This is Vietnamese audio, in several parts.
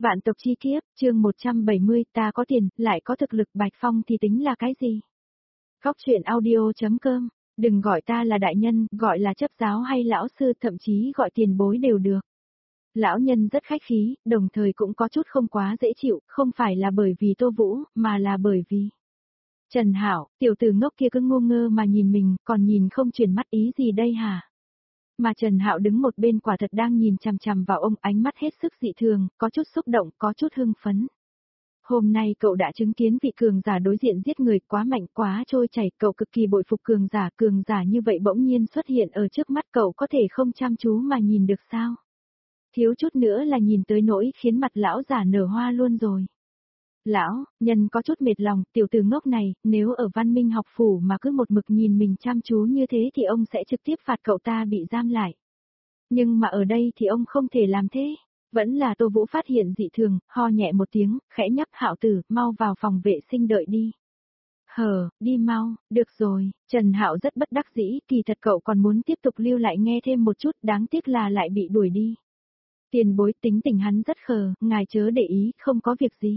Vạn tộc chi kiếp, chương 170, ta có tiền, lại có thực lực Bạch Phong thì tính là cái gì? Góc truyện audio.com, đừng gọi ta là đại nhân, gọi là chấp giáo hay lão sư, thậm chí gọi tiền bối đều được. Lão nhân rất khách khí, đồng thời cũng có chút không quá dễ chịu, không phải là bởi vì Tô Vũ, mà là bởi vì Trần Hạo, tiểu tử ngốc kia cứ ngu ngơ mà nhìn mình, còn nhìn không chuyển mắt ý gì đây hả? Mà Trần Hạo đứng một bên quả thật đang nhìn chằm chằm vào ông, ánh mắt hết sức dị thường, có chút xúc động, có chút hưng phấn. Hôm nay cậu đã chứng kiến vị cường giả đối diện giết người quá mạnh quá trôi chảy, cậu cực kỳ bội phục cường giả như vậy bỗng nhiên xuất hiện ở trước mắt cậu có thể không chăm chú mà nhìn được sao? Thiếu chút nữa là nhìn tới nỗi khiến mặt lão giả nở hoa luôn rồi. Lão, nhân có chút mệt lòng, tiểu tử ngốc này, nếu ở Văn Minh học phủ mà cứ một mực nhìn mình chăm chú như thế thì ông sẽ trực tiếp phạt cậu ta bị giam lại. Nhưng mà ở đây thì ông không thể làm thế. Vẫn là Tô Vũ phát hiện dị thường, ho nhẹ một tiếng, khẽ nhắc Hạo tử, mau vào phòng vệ sinh đợi đi. Đi mau, được rồi, Trần Hạo rất bất đắc dĩ, kỳ thật cậu còn muốn tiếp tục lưu lại nghe thêm một chút, đáng tiếc là lại bị đuổi đi. Tiền bối, tính tình hắn rất khờ, ngài chớ để ý, không có việc gì.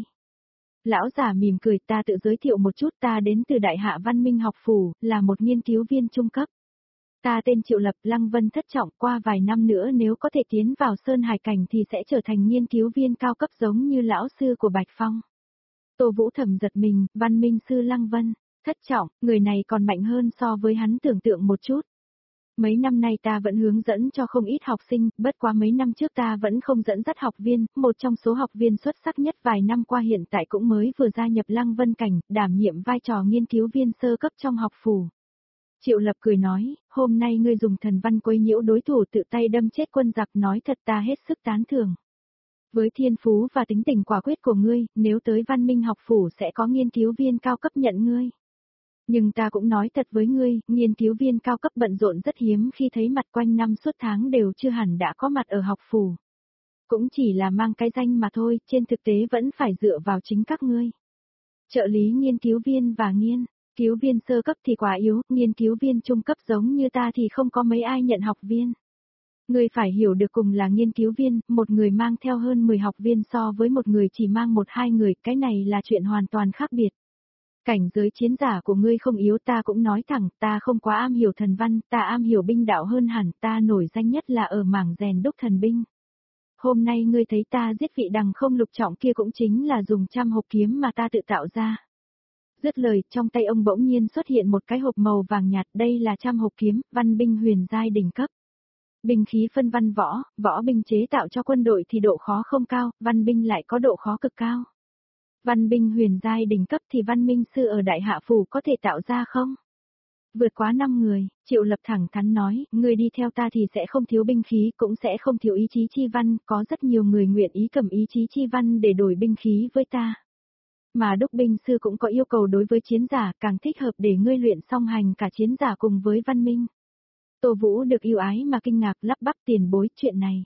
Lão giả mỉm cười, ta tự giới thiệu một chút, ta đến từ Đại Hạ Văn Minh học phủ, là một nghiên cứu viên trung cấp. Ta tên Triệu Lập, Lăng Vân thất trọng, qua vài năm nữa nếu có thể tiến vào Sơn Hải Cảnh thì sẽ trở thành nghiên cứu viên cao cấp giống như lão sư của Bạch Phong. Tô Vũ thầm giật mình, Văn Minh sư Lăng Vân, thất trọng, người này còn mạnh hơn so với hắn tưởng tượng một chút. Mấy năm nay ta vẫn hướng dẫn cho không ít học sinh, bất quá mấy năm trước ta vẫn không dẫn dắt học viên, một trong số học viên xuất sắc nhất vài năm qua hiện tại cũng mới vừa gia nhập Lăng Vân Cảnh, đảm nhiệm vai trò nghiên cứu viên sơ cấp trong học phủ. Triệu Lập cười nói, hôm nay ngươi dùng thần văn quấy nhiễu đối thủ tự tay đâm chết quân giặc, nói thật ta hết sức tán thưởng. Với thiên phú và tính tình quả quyết của ngươi, nếu tới Văn Minh học phủ sẽ có nghiên cứu viên cao cấp nhận ngươi. Nhưng ta cũng nói thật với ngươi, nghiên cứu viên cao cấp bận rộn rất hiếm khi thấy mặt, quanh năm suốt tháng đều chưa hẳn đã có mặt ở học phủ. Cũng chỉ là mang cái danh mà thôi, trên thực tế vẫn phải dựa vào chính các ngươi. Trợ lý nghiên cứu viên và nghiên cứu viên sơ cấp thì quá yếu, nghiên cứu viên trung cấp giống như ta thì không có mấy ai nhận học viên. Ngươi phải hiểu được, cùng là nghiên cứu viên, một người mang theo hơn 10 học viên so với một người chỉ mang 1-2 người, cái này là chuyện hoàn toàn khác biệt. Cảnh giới chiến giả của ngươi không yếu, ta cũng nói thẳng, ta không quá am hiểu thần văn, ta am hiểu binh đạo hơn hẳn, ta nổi danh nhất là ở mảng rèn đúc thần binh. Hôm nay ngươi thấy ta giết vị đằng không lục trọng kia cũng chính là dùng trăm hộp kiếm mà ta tự tạo ra. Dứt lời, trong tay ông bỗng nhiên xuất hiện một cái hộp màu vàng nhạt, đây là trăm hộp kiếm, văn binh huyền giai đỉnh cấp. Binh khí phân văn võ, võ binh chế tạo cho quân đội thì độ khó không cao, văn binh lại có độ khó cực cao. Văn binh huyền giai đỉnh cấp thì văn minh sư ở Đại Hạ phủ có thể tạo ra không? Vượt quá 5 người, Triệu Lập thẳng thắn nói, người đi theo ta thì sẽ không thiếu binh khí, cũng sẽ không thiếu ý chí chi văn, có rất nhiều người nguyện ý cầm ý chí chi văn để đổi binh khí với ta. Mà đúc binh sư cũng có yêu cầu đối với chiến giả, càng thích hợp để ngươi luyện song hành cả chiến giả cùng với văn minh. Tô Vũ được yêu ái mà kinh ngạc, lắp bắp, tiền bối, chuyện này.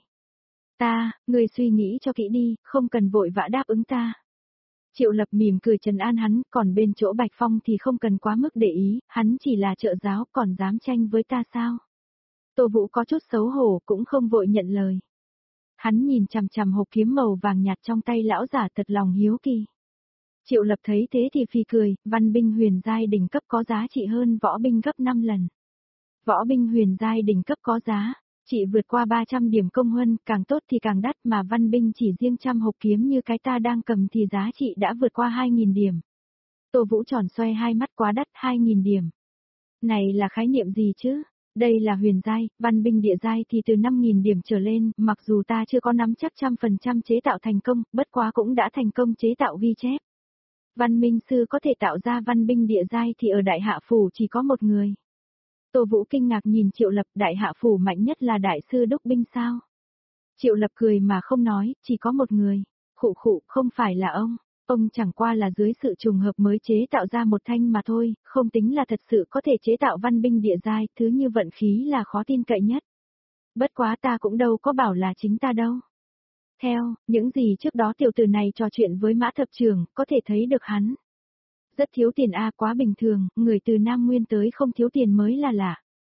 Ngươi suy nghĩ cho kỹ đi, không cần vội vã đáp ứng ta. Triệu Lập mỉm cười trấn an hắn, còn bên chỗ Bạch Phong thì không cần quá mức để ý, hắn chỉ là trợ giáo, còn dám tranh với ta sao? Tô Vũ có chút xấu hổ, cũng không vội nhận lời. Hắn nhìn chằm chằm hộp kiếm màu vàng nhạt trong tay lão giả, thật lòng hiếu kỳ. Triệu Lập thấy thế thì phì cười, văn binh huyền giai đỉnh cấp có giá trị hơn võ binh gấp 5 lần. Võ binh huyền giai đỉnh cấp có giá chỉ vượt qua 300 điểm công huân, càng tốt thì càng đắt, mà văn binh chỉ riêng trăm hộp kiếm như cái ta đang cầm thì giá trị đã vượt qua 2.000 điểm. Tô Vũ tròn xoay hai mắt, quá đắt, 2.000 điểm. Này là khái niệm gì chứ? Đây là huyền giai, văn binh địa giai thì từ 5.000 điểm trở lên, mặc dù ta chưa có nắm chắc 100% chế tạo thành công, bất quá cũng đã thành công chế tạo ghi chép. Văn minh sư có thể tạo ra văn binh địa giai thì ở Đại Hạ phủ chỉ có một người. Tô Vũ kinh ngạc nhìn Triệu Lập, Đại Hạ phủ mạnh nhất là đại sư đúc binh sao? Triệu Lập cười mà không nói, chỉ có một người. Khụ, không phải là ông chẳng qua là dưới sự trùng hợp mới chế tạo ra một thanh mà thôi, không tính là thật sự có thể chế tạo văn binh địa giai, thứ như vận khí là khó tin cậy nhất. Bất quá ta cũng đâu có bảo là chính ta đâu. Theo những gì trước đó tiểu tử này trò chuyện với Mã Thập Trưởng, có thể thấy được hắn rất thiếu tiền, quá bình thường, người từ Nam Nguyên tới không thiếu tiền mới là lạ.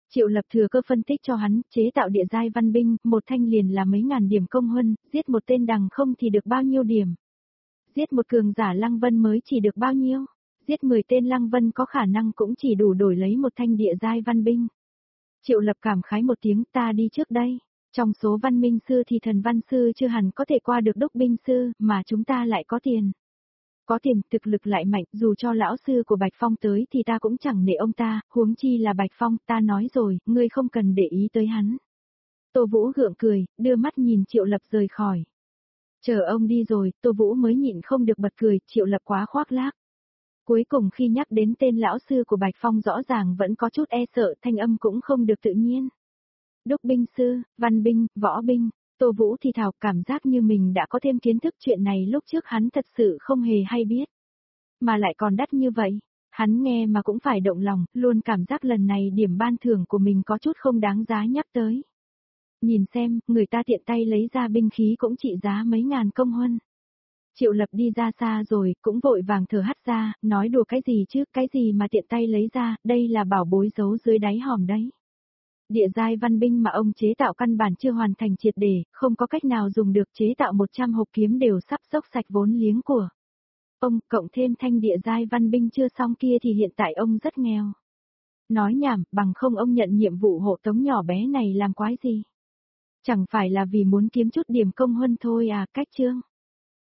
Triệu Lập thừa cơ phân tích cho hắn, chế tạo địa giai văn binh, một thanh liền là mấy ngàn điểm công huân, giết một tên đằng không thì được bao nhiêu điểm. Giết một cường giả Lăng Vân mới chỉ được bao nhiêu. Giết 10 tên Lăng Vân có khả năng cũng chỉ đủ đổi lấy một thanh địa giai văn binh. Triệu Lập cảm khái một tiếng, ta đi trước đây. Trong số văn minh sư thì thần văn sư chưa hẳn có thể qua được đốc binh sư, mà chúng ta lại có tiền. Có tiền, thực lực lại mạnh, dù cho lão sư của Bạch Phong tới thì ta cũng chẳng nể ông ta, huống chi là Bạch Phong, ta nói rồi, ngươi không cần để ý tới hắn. Tô Vũ gượng cười, đưa mắt nhìn Triệu Lập rời khỏi. Chờ ông đi rồi, Tô Vũ mới nhịn không được bật cười, Triệu Lập quá khoác lác. Cuối cùng khi nhắc đến tên lão sư của Bạch Phong rõ ràng vẫn có chút e sợ, thanh âm cũng không được tự nhiên. Đốc binh sư, văn binh, võ binh, Tô Vũ thì thào cảm giác như mình đã có thêm kiến thức chuyện này lúc trước hắn thật sự không hề hay biết. Mà lại còn đắt như vậy, hắn nghe mà cũng phải động lòng, luôn cảm giác lần này điểm ban thưởng của mình có chút không đáng giá nhắc tới. Nhìn xem, người ta tiện tay lấy ra binh khí cũng trị giá mấy ngàn công huân. Triệu Lập đi ra xa rồi, cũng vội vàng thở hắt ra, nói đùa cái gì chứ, cái gì mà tiện tay lấy ra, đây là bảo bối giấu dưới đáy hòm đấy. Địa giai văn binh mà ông chế tạo căn bản chưa hoàn thành triệt để, không có cách nào dùng được, chế tạo 100 hộp kiếm đều sắp dốc sạch vốn liếng của ông, cộng thêm thanh địa giai văn binh chưa xong kia thì hiện tại ông rất nghèo. Nói nhảm, bằng không ông nhận nhiệm vụ hộ tống nhỏ bé này làm quái gì? Chẳng phải là vì muốn kiếm chút điểm công huân thôi à, cách chương.